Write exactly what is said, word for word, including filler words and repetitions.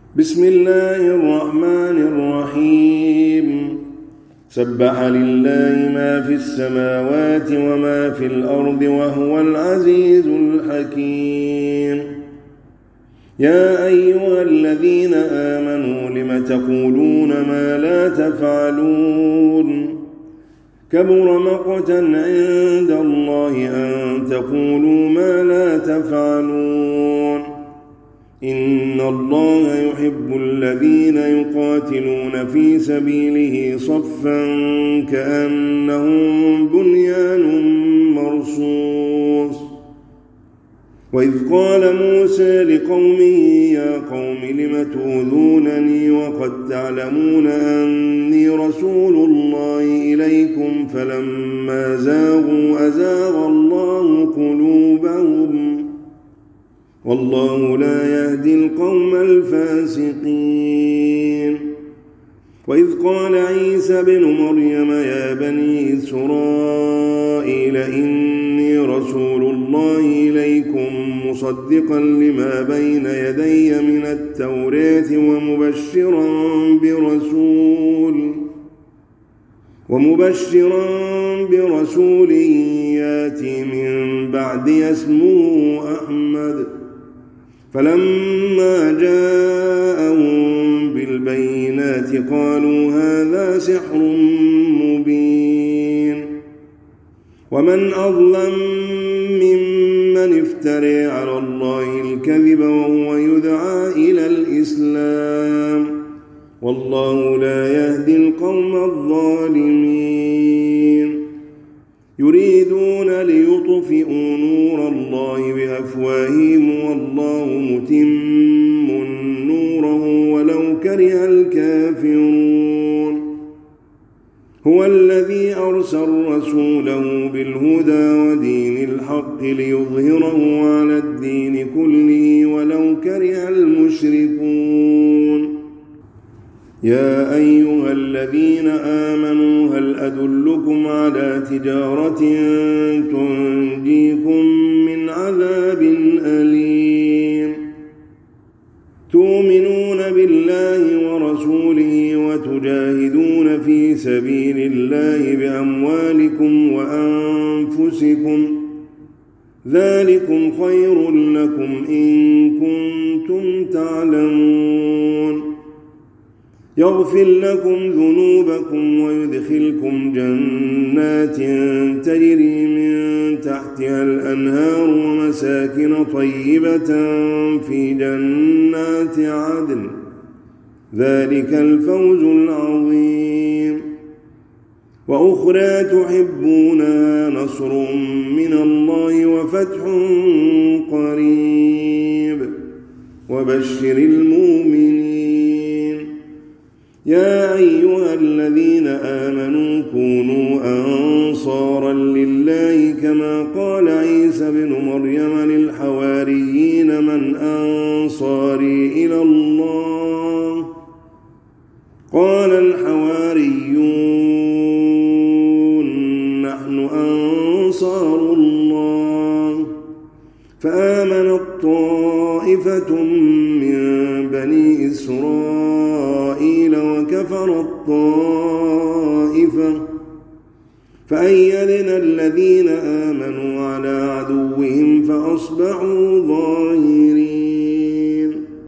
بسم الله الرحمن الرحيم سبح لله ما في السماوات وما في الأرض وهو العزيز الحكيم يا أيها الذين آمنوا لم تقولون ما لا تفعلون كبر مقتا عند الله أن تقولوا ما لا تفعلون إن الله يحب الذين يقاتلون في سبيله صفا كأنهم بنيان مرصوص وإذ قال موسى لقومه يا قوم لم تؤذونني وقد تعلمون أني رسول الله إليكم فلما زاغوا أزاغ الله قلوبهم والله لا يهدي القوم الفاسقين وإذ قال عيسى بن مريم يا بني إسرائيل إني رسول الله إليكم مصدقا لما بين يدي من التوراة ومبشرا برسول ومبشرا برسول ياتي من بعدي اسمه أحمد فلما جاءهم بالبينات قالوا هذا سحر مبين ومن أظلم ممن افترى على الله الكذب وهو يدعى إلى الإسلام والله لا يهدي القوم الظالمين يريدون ليطفئوا نور الله بأفواههم والله متم نوره ولو كره الكافرون هو الذي أرسل رسوله بالهدى ودين الحق ليظهره على الدين كله ولو كره المشركون يا أيها الذين آمنوا هل أدلكم على تجارة تنجيكم من عذاب أليم تؤمنون بالله ورسوله وتجاهدون في سبيل الله بأموالكم وأنفسكم ذلكم خير لكم إن كنتم تعلمون يغفر لكم ذنوبكم ويدخلكم جنات تجري من تحتها الأنهار ومساكن طيبة في جنات عدن ذلك الفوز العظيم وأخرى تحبونها نصر من الله وفتح قريب وبشر المؤمنين يا أيها الذين آمنوا كونوا أنصارا لله كما قال عيسى بن مريم للحواريين من أنصاري إلى الله قال الحواريون نحن أنصار الله فآمنت طائفة من بني إسرائيل وكفرت طائفة فأيدنا الذين آمنوا على عدوهم فأصبحوا ظاهرين